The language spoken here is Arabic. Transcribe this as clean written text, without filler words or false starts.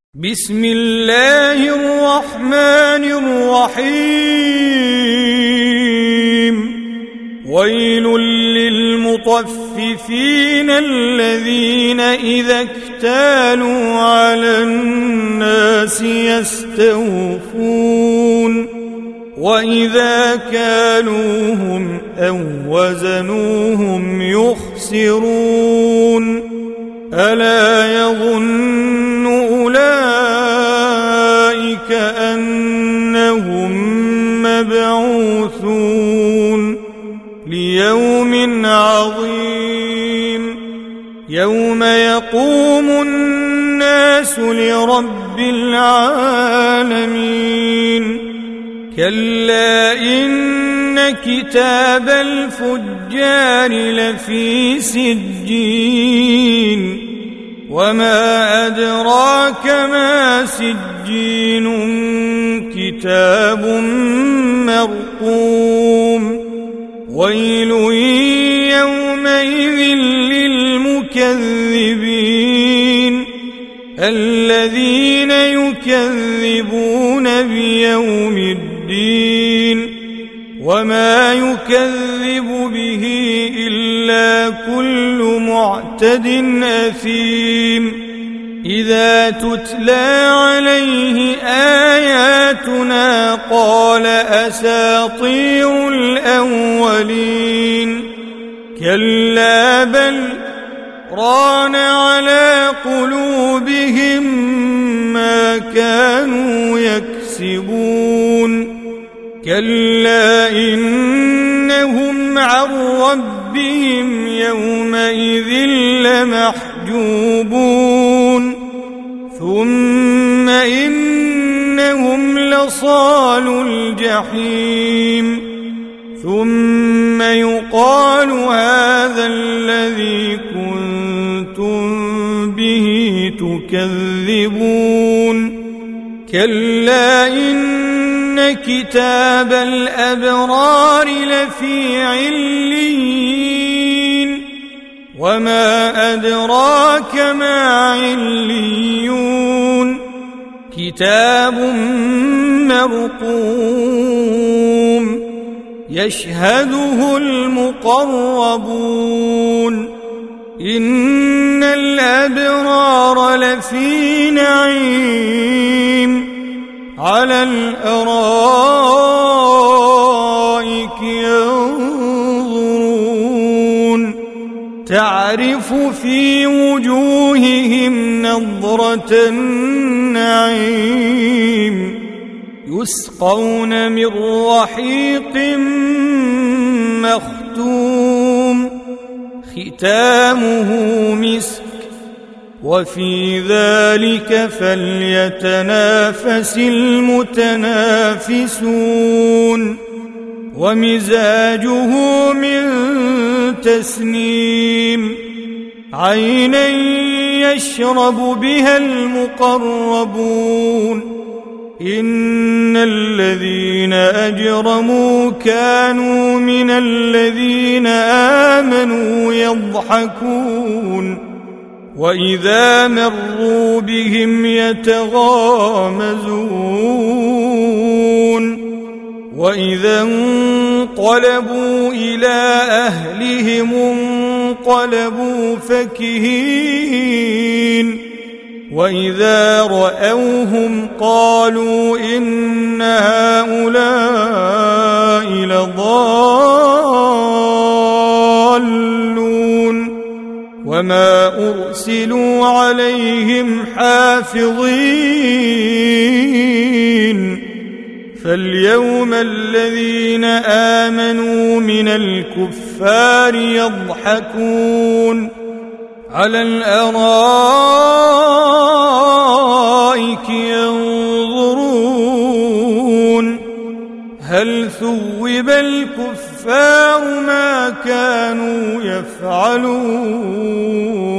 بسم الله الرحمن الرحيم ويل للمطففين الذين إذا اكتالوا على الناس يستوفون وإذا كالوهم أو وزنوهم يخسرون ألا يظن أولئك أنهم مبعوثون ليوم عظيم يوم يقوم الناس لرب العالمين كلا إن كتاب الفجار لفي سجين وما أدراك ما سجين كتاب مرقوم ويل يومئذ للمكذبين الذين يكذبون بيوم الدين وما يكذب به إلا كل معتد أثيم إذا تتلى عليه آياتنا قال أساطير الأولين كلا بل ران على قلوبهم ما كانوا يكسبون كلا إنهم عن ربهم يومئذ لمحجوبون ثم إنهم لصالو الجحيم ثم يقال هذا الذي كنتم به تكذبون كلا إن كتاب الأبرار لفي عليين وما أدراك ما عليون كتاب مرقوم يشهده المقربون إن الأبرار لفي نعيم على الأرائك ينظرون تعرف في وجوههم نضرة النعيم يسقون من رحيق مختوم ختامه مسك وفي ذلك فليتنافس المتنافسون ومزاجه من تسنيم عينا يشرب بها المقربون إن الذين أجرموا كانوا من الذين آمنوا يضحكون وإذا مروا بهم يتغامزون وإذا انقلبوا إلى أهلهم انقلبوا فكهين وإذا رأوهم قالوا إن هؤلاء لضالون وما أرسلوا عليهم حافظين فاليوم الذين آمنوا من الكفار يضحكون على الأرائك ينظرون هل ثوب الكفار ما كانوا يفعلون